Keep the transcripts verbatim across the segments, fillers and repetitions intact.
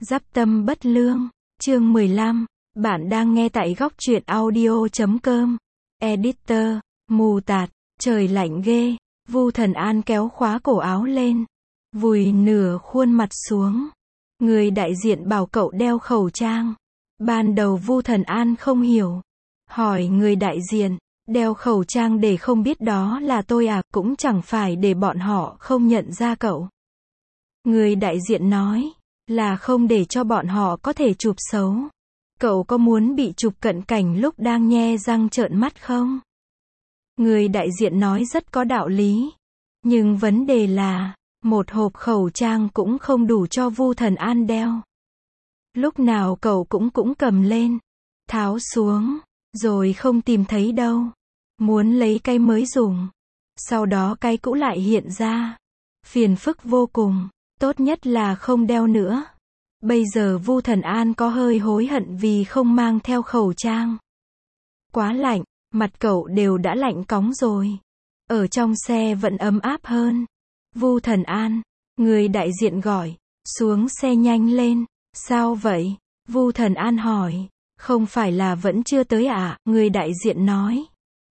Giáp tâm bất lương, chương mười lăm, bạn đang nghe tại góc truyện audio chấm com. Editor, mù tạt, trời lạnh ghê, Vu Thần An kéo khóa cổ áo lên, vùi nửa khuôn mặt xuống. Người đại diện bảo cậu đeo khẩu trang. Ban đầu Vu Thần An không hiểu. Hỏi người đại diện, đeo khẩu trang để không biết đó là tôi à, cũng chẳng phải để bọn họ không nhận ra cậu. Người đại diện nói, là không để cho bọn họ có thể chụp xấu. Cậu có muốn bị chụp cận cảnh lúc đang nhe răng trợn mắt không? Người đại diện nói rất có đạo lý. Nhưng vấn đề là, một hộp khẩu trang cũng không đủ cho Vu Thần An đeo. Lúc nào cậu cũng cũng cầm lên, tháo xuống, rồi không tìm thấy đâu. Muốn lấy cái mới dùng. Sau đó cái cũ lại hiện ra. Phiền phức vô cùng. Tốt nhất là không đeo nữa. Bây giờ Vu Thần An có hơi hối hận vì không mang theo khẩu trang. Quá lạnh, mặt cậu đều đã lạnh cóng rồi. Ở trong xe vẫn ấm áp hơn. Vu Thần An, người đại diện gọi, xuống xe nhanh lên. Sao vậy? Vu Thần An hỏi. Không phải là vẫn chưa tới à? Người đại diện nói.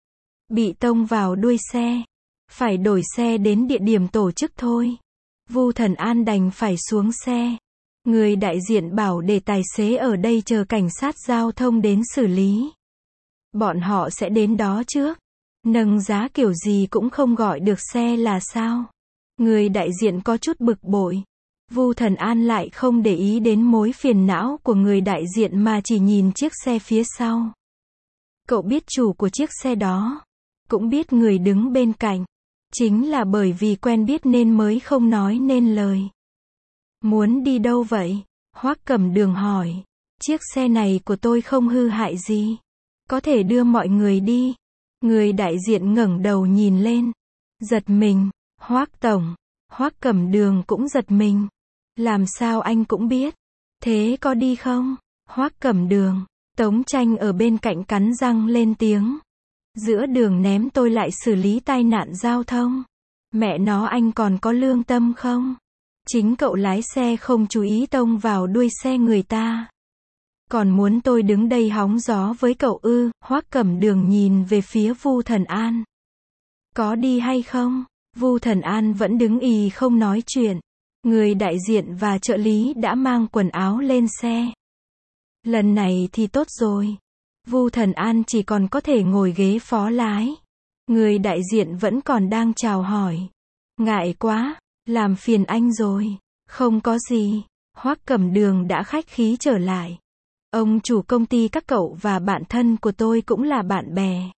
Bị tông vào đuôi xe. Phải đổi xe đến địa điểm tổ chức thôi. Vu Thần An đành phải xuống xe. Người đại diện bảo để tài xế ở đây chờ cảnh sát giao thông đến xử lý. Bọn họ sẽ đến đó trước. Nâng giá kiểu gì cũng không gọi được xe là sao? Người đại diện có chút bực bội. Vu Thần An lại không để ý đến mối phiền não của người đại diện mà chỉ nhìn chiếc xe phía sau. Cậu biết chủ của chiếc xe đó. Cũng biết người đứng bên cạnh. Chính là bởi vì quen biết nên mới không nói nên lời. Muốn đi đâu vậy? Hoắc Cẩm Đường hỏi. Chiếc xe này của tôi không hư hại gì. Có thể đưa mọi người đi. Người đại diện ngẩng đầu nhìn lên. Giật mình. Hoắc tổng. Hoắc Cẩm Đường cũng giật mình. Làm sao anh cũng biết? Thế có đi không? Hoắc Cẩm Đường. Tống Tranh ở bên cạnh cắn răng lên tiếng. Giữa đường ném tôi lại xử lý tai nạn giao thông. Mẹ nó, anh còn có lương tâm không? Chính cậu lái xe không chú ý tông vào đuôi xe người ta. Còn muốn tôi đứng đây hóng gió với cậu ư? Hoắc Cẩm Đường nhìn về phía Vu Thần An. Có đi hay không? Vu Thần An vẫn đứng ì không nói chuyện. Người đại diện và trợ lý đã mang quần áo lên xe. Lần này thì tốt rồi. Vu Thần An chỉ còn có thể ngồi ghế phó lái. Người đại diện vẫn còn đang chào hỏi. Ngại quá, làm phiền anh rồi. Không có gì. Hoắc Cẩm Đường đã khách khí trở lại. Ông chủ công ty các cậu và bạn thân của tôi cũng là bạn bè.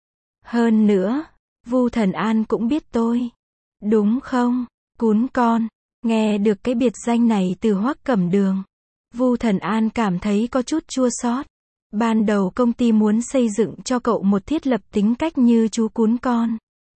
Hơn nữa, Vu Thần An cũng biết tôi. Đúng không? Cún con. Nghe được cái biệt danh này từ Hoắc Cẩm Đường. Vu Thần An cảm thấy có chút chua xót. Ban đầu công ty muốn xây dựng cho cậu một thiết lập tính cách như chú cún con.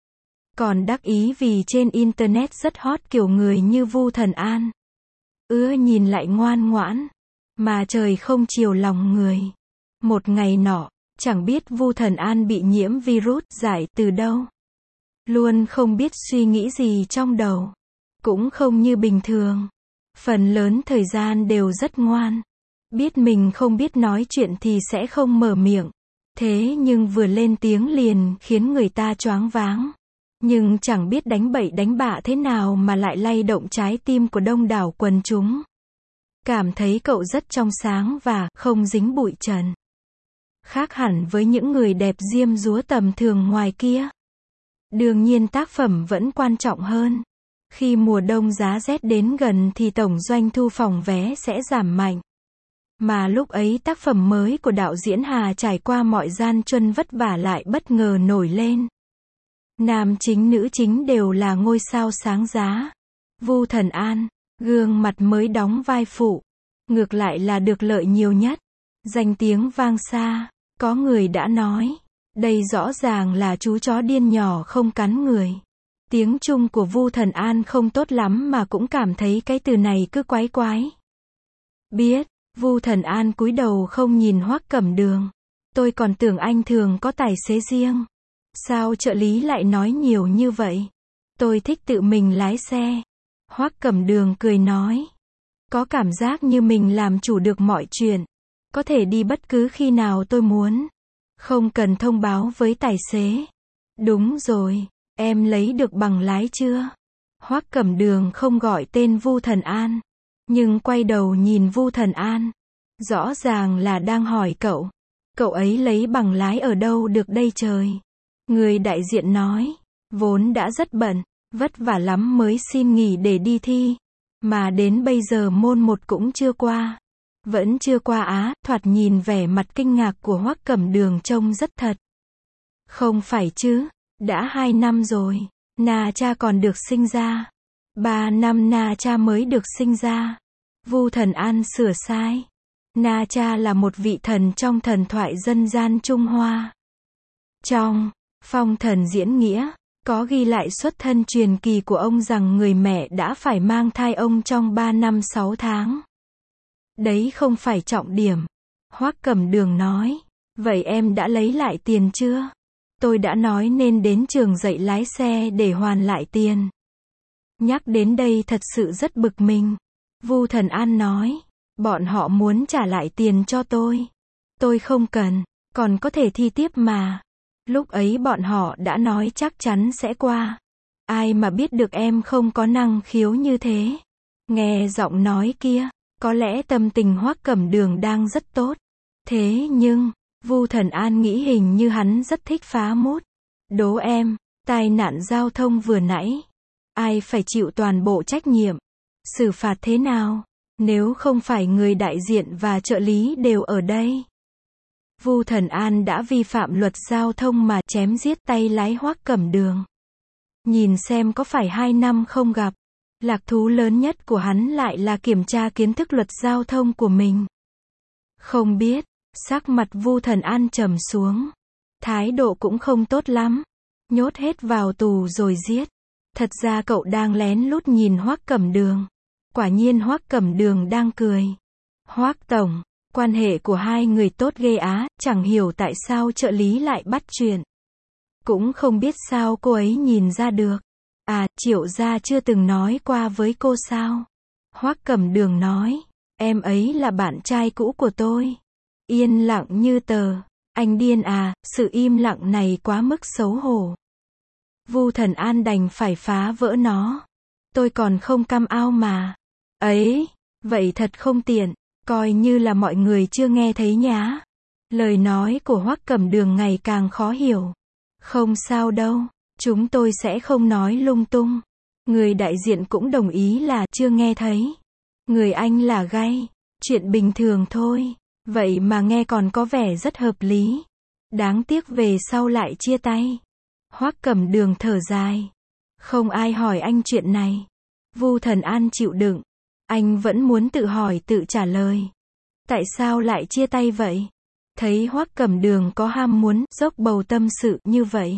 Còn đắc ý vì trên internet rất hot kiểu người như Vu Thần An. Ưa nhìn lại ngoan ngoãn. Mà trời không chiều lòng người. Một ngày nọ, chẳng biết Vu Thần An bị nhiễm virus giải từ đâu. Luôn không biết suy nghĩ gì trong đầu. Cũng không như bình thường. Phần lớn thời gian đều rất ngoan. Biết mình không biết nói chuyện thì sẽ không mở miệng. Thế nhưng vừa lên tiếng liền khiến người ta choáng váng. Nhưng chẳng biết đánh bậy đánh bạ thế nào mà lại lay động trái tim của đông đảo quần chúng. Cảm thấy cậu rất trong sáng và không dính bụi trần. Khác hẳn với những người đẹp diêm dúa tầm thường ngoài kia. Đương nhiên tác phẩm vẫn quan trọng hơn. Khi mùa đông giá rét đến gần thì tổng doanh thu phòng vé sẽ giảm mạnh. Mà lúc ấy tác phẩm mới của đạo diễn Hà trải qua mọi gian truân vất vả lại bất ngờ nổi lên. Nam chính nữ chính đều là ngôi sao sáng giá. Vu Thần An, gương mặt mới đóng vai phụ. Ngược lại là được lợi nhiều nhất. Danh tiếng vang xa. Có người đã nói. Đây rõ ràng là chú chó điên nhỏ không cắn người. Tiếng Trung của Vu Thần An không tốt lắm mà cũng cảm thấy cái từ này cứ quái quái. Biết. Vu Thần An cúi đầu không nhìn Hoắc Cẩm Đường. Tôi còn tưởng anh thường có tài xế riêng. Sao trợ lý lại nói nhiều như vậy? Tôi thích tự mình lái xe. Hoắc Cẩm Đường cười nói. Có cảm giác như mình làm chủ được mọi chuyện. Có thể đi bất cứ khi nào tôi muốn. Không cần thông báo với tài xế. Đúng rồi, em lấy được bằng lái chưa? Hoắc Cẩm Đường không gọi tên Vu Thần An, nhưng quay đầu nhìn Vu Thần An. Rõ ràng là đang hỏi cậu. Cậu ấy lấy bằng lái ở đâu được đây trời? Người đại diện nói, vốn đã rất bận, vất vả lắm mới xin nghỉ để đi thi. Mà đến bây giờ môn một cũng chưa qua. Vẫn chưa qua á, thoạt nhìn vẻ mặt kinh ngạc của Hoắc Cẩm Đường trông rất thật. Không phải chứ, đã hai năm rồi, Na Cha còn được sinh ra. Ba năm Na Cha mới được sinh ra. Vu Thần An sửa sai. Na Cha là một vị thần trong thần thoại dân gian Trung Hoa. Trong Phong Thần Diễn Nghĩa, có ghi lại xuất thân truyền kỳ của ông rằng người mẹ đã phải mang thai ông trong ba năm sáu tháng. Đấy không phải trọng điểm. Hoắc Cẩm Đường nói, vậy em đã lấy lại tiền chưa? Tôi đã nói nên đến trường dạy lái xe để hoàn lại tiền. Nhắc đến đây thật sự rất bực mình. Vu Thần An nói, bọn họ muốn trả lại tiền cho tôi. Tôi không cần, còn có thể thi tiếp mà. Lúc ấy bọn họ đã nói chắc chắn sẽ qua. Ai mà biết được em không có năng khiếu như thế. Nghe giọng nói kia, có lẽ tâm tình Hoắc Cẩm Đường đang rất tốt. Thế nhưng, Vu Thần An nghĩ hình như hắn rất thích phá mút. Đố em, tai nạn giao thông vừa nãy, ai phải chịu toàn bộ trách nhiệm? Xử phạt thế nào? Nếu không phải người đại diện và trợ lý đều ở đây. Vu Thần An đã vi phạm luật giao thông mà chém giết tay lái Hoắc Cẩm Đường. Nhìn xem có phải hai năm không gặp, lạc thú lớn nhất của hắn lại là kiểm tra kiến thức luật giao thông của mình. Không biết, sắc mặt Vu Thần An trầm xuống. Thái độ cũng không tốt lắm. Nhốt hết vào tù rồi giết. Thật ra cậu đang lén lút nhìn Hoắc Cẩm Đường. Quả nhiên Hoắc Cẩm Đường đang cười. Hoắc tổng, quan hệ của hai người tốt ghê á, chẳng hiểu tại sao trợ lý lại bắt chuyện. Cũng không biết sao cô ấy nhìn ra được. À, Triệu gia chưa từng nói qua với cô sao? Hoắc Cẩm Đường nói, em ấy là bạn trai cũ của tôi. Yên lặng như tờ. Anh điên à, sự im lặng này quá mức xấu hổ. Vu Thần An đành phải phá vỡ nó. Tôi còn không cam ao mà. Ấy, vậy thật không tiện, coi như là mọi người chưa nghe thấy nhá. Lời nói của Hoắc Cẩm Đường ngày càng khó hiểu. Không sao đâu, chúng tôi sẽ không nói lung tung. Người đại diện cũng đồng ý là chưa nghe thấy. Người anh là gay, chuyện bình thường thôi. Vậy mà nghe còn có vẻ rất hợp lý. Đáng tiếc về sau lại chia tay. Hoắc Cẩm Đường thở dài. Không ai hỏi anh chuyện này. Vu Thần An chịu đựng. Anh vẫn muốn tự hỏi tự trả lời. Tại sao lại chia tay vậy? Thấy Hoắc Cẩm Đường có ham muốn dốc bầu tâm sự như vậy.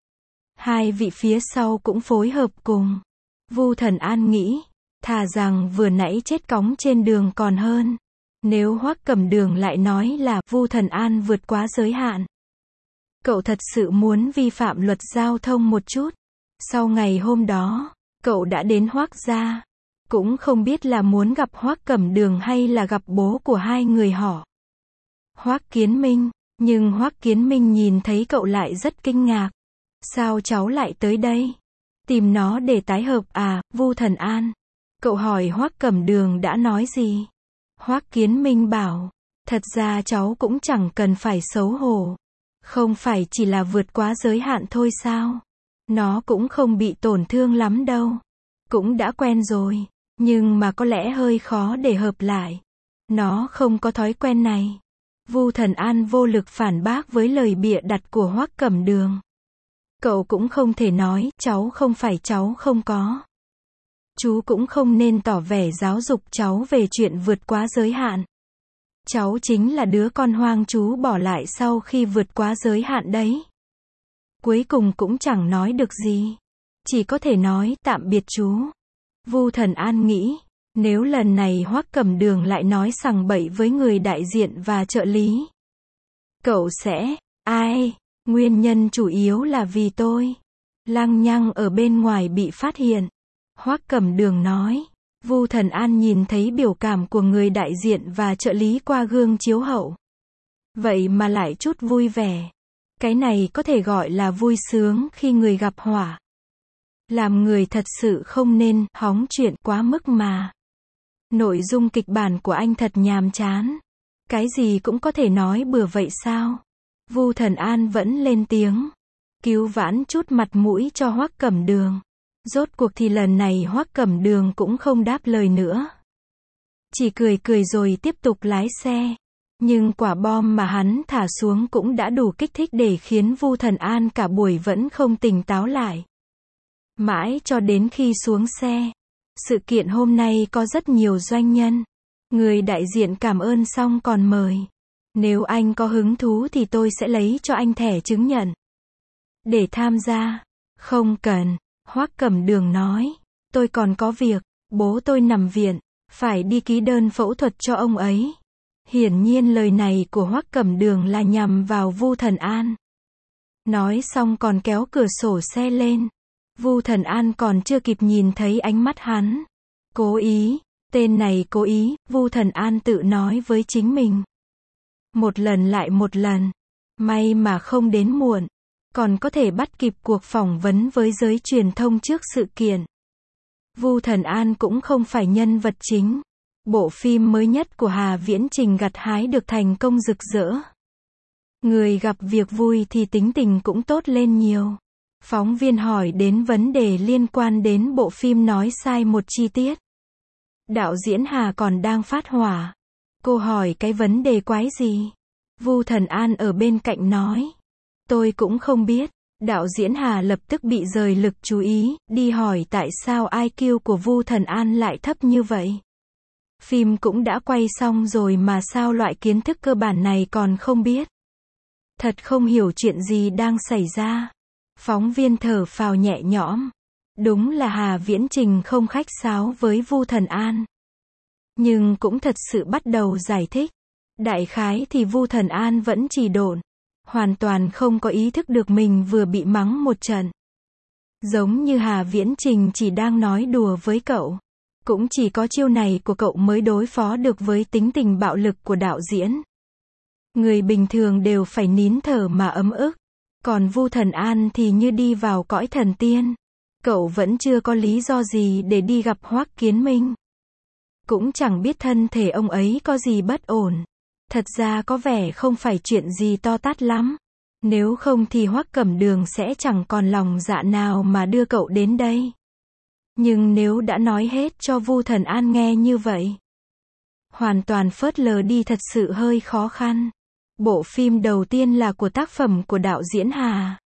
Hai vị phía sau cũng phối hợp cùng. Vu Thần An nghĩ, thà rằng vừa nãy chết cóng trên đường còn hơn. Nếu Hoắc Cẩm Đường lại nói là Vu Thần An vượt quá giới hạn. Cậu thật sự muốn vi phạm luật giao thông một chút. Sau ngày hôm đó, cậu đã đến Hoắc gia. Cũng không biết là muốn gặp Hoắc Cẩm Đường hay là gặp bố của hai người họ. Hoắc Kiến Minh, nhưng Hoắc Kiến Minh nhìn thấy cậu lại rất kinh ngạc. Sao cháu lại tới đây? Tìm nó để tái hợp à, Vu Thần An? Cậu hỏi Hoắc Cẩm Đường đã nói gì? Hoắc Kiến Minh bảo, thật ra cháu cũng chẳng cần phải xấu hổ. Không phải chỉ là vượt quá giới hạn thôi sao? Nó cũng không bị tổn thương lắm đâu. Cũng đã quen rồi, nhưng mà có lẽ hơi khó để hợp lại. Nó không có thói quen này. Vu Thần An vô lực phản bác với lời bịa đặt của Hoắc Cẩm Đường. Cậu cũng không thể nói, cháu không phải cháu không có. Chú cũng không nên tỏ vẻ giáo dục cháu về chuyện vượt quá giới hạn. Cháu chính là đứa con hoang chú bỏ lại sau khi vượt quá giới hạn đấy. Cuối cùng cũng chẳng nói được gì. Chỉ có thể nói tạm biệt chú. Vu Thần An nghĩ, nếu lần này Hoắc Cẩm Đường lại nói sằng bậy với người đại diện và trợ lý. Cậu sẽ, ai, nguyên nhân chủ yếu là vì tôi. Lăng nhăng ở bên ngoài bị phát hiện. Hoắc Cẩm Đường nói, Vu Thần An nhìn thấy biểu cảm của người đại diện và trợ lý qua gương chiếu hậu. Vậy mà lại chút vui vẻ. Cái này có thể gọi là vui sướng khi người gặp họa. Làm người thật sự không nên hóng chuyện quá mức mà. Nội dung kịch bản của anh thật nhàm chán. Cái gì cũng có thể nói bừa vậy sao? Vu Thần An vẫn lên tiếng. Cứu vãn chút mặt mũi cho Hoắc Cẩm Đường. Rốt cuộc thì lần này Hoắc Cẩm Đường cũng không đáp lời nữa. Chỉ cười cười rồi tiếp tục lái xe. Nhưng quả bom mà hắn thả xuống cũng đã đủ kích thích để khiến Vu Thần An cả buổi vẫn không tỉnh táo lại. Mãi cho đến khi xuống xe. Sự kiện hôm nay có rất nhiều doanh nhân. Người đại diện cảm ơn xong còn mời. Nếu anh có hứng thú thì tôi sẽ lấy cho anh thẻ chứng nhận. Để tham gia. Không cần. Hoắc Cẩm Đường nói. Tôi còn có việc. Bố tôi nằm viện. Phải đi ký đơn phẫu thuật cho ông ấy. Hiển nhiên lời này của Hoắc Cẩm Đường là nhằm vào Vu Thần An. Nói xong còn kéo cửa sổ xe lên. Vu Thần An còn chưa kịp nhìn thấy ánh mắt hắn. Cố ý. Tên này cố ý, Vu Thần An tự nói với chính mình. Một lần lại một lần. May mà không đến muộn. Còn có thể bắt kịp cuộc phỏng vấn với giới truyền thông trước sự kiện. Vu Thần An cũng không phải nhân vật chính. Bộ phim mới nhất của Hà Viễn Trình gặt hái được thành công rực rỡ. Người gặp việc vui thì tính tình cũng tốt lên nhiều. Phóng viên hỏi đến vấn đề liên quan đến bộ phim nói sai một chi tiết. Đạo diễn Hà còn đang phát hỏa. Cô hỏi cái vấn đề quái gì? Vu Thần An ở bên cạnh nói. Tôi cũng không biết. Đạo diễn Hà lập tức bị rời lực chú ý, đi hỏi tại sao i kiu của Vu Thần An lại thấp như vậy. Phim cũng đã quay xong rồi mà sao loại kiến thức cơ bản này còn không biết. Thật không hiểu chuyện gì đang xảy ra. Phóng viên thở phào nhẹ nhõm. Đúng là Hà Viễn Trình không khách sáo với Vu Thần An. Nhưng cũng thật sự bắt đầu giải thích. Đại khái thì Vu Thần An vẫn chỉ độn. Hoàn toàn không có ý thức được mình vừa bị mắng một trận. Giống như Hà Viễn Trình chỉ đang nói đùa với cậu. Cũng chỉ có chiêu này của cậu mới đối phó được với tính tình bạo lực của đạo diễn. Người bình thường đều phải nín thở mà ấm ức. Còn Vu Thần An thì như đi vào cõi thần tiên. Cậu vẫn chưa có lý do gì để đi gặp Hoắc Kiến Minh. Cũng chẳng biết thân thể ông ấy có gì bất ổn. Thật ra có vẻ không phải chuyện gì to tát lắm. Nếu không thì Hoắc Cẩm Đường sẽ chẳng còn lòng dạ nào mà đưa cậu đến đây. Nhưng nếu đã nói hết cho Vu Thần An nghe như vậy, hoàn toàn phớt lờ đi thật sự hơi khó khăn. Bộ phim đầu tiên là của tác phẩm của đạo diễn Hà.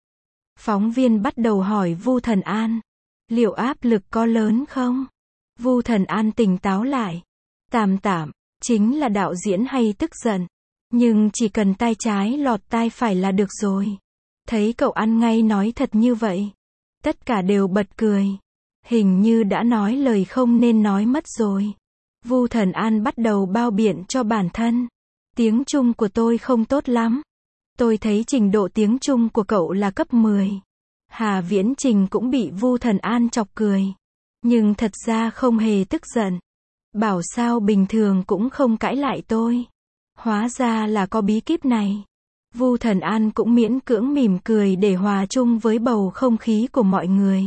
Phóng viên bắt đầu hỏi Vu Thần An, liệu áp lực có lớn không? Vu Thần An tỉnh táo lại. Tạm tạm, chính là đạo diễn hay tức giận. Nhưng chỉ cần tai trái lọt tai phải là được rồi. Thấy cậu ăn ngay nói thật như vậy. Tất cả đều bật cười. Hình như đã nói lời không nên nói mất rồi. Vu Thần An bắt đầu bao biện cho bản thân. Tiếng Trung của tôi không tốt lắm. Tôi thấy trình độ tiếng Trung của cậu là cấp mười. Hà Viễn Trình cũng bị Vu Thần An chọc cười. Nhưng thật ra không hề tức giận. Bảo sao bình thường cũng không cãi lại tôi. Hóa ra là có bí kíp này. Vu Thần An cũng miễn cưỡng mỉm cười để hòa chung với bầu không khí của mọi người.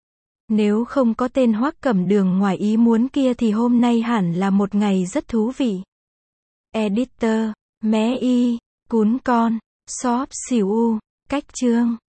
Nếu không có tên Hoắc Cẩm Đường ngoài ý muốn kia thì hôm nay hẳn là một ngày rất thú vị. Editor, mé y, cún con, shop xỉu u, cách chương.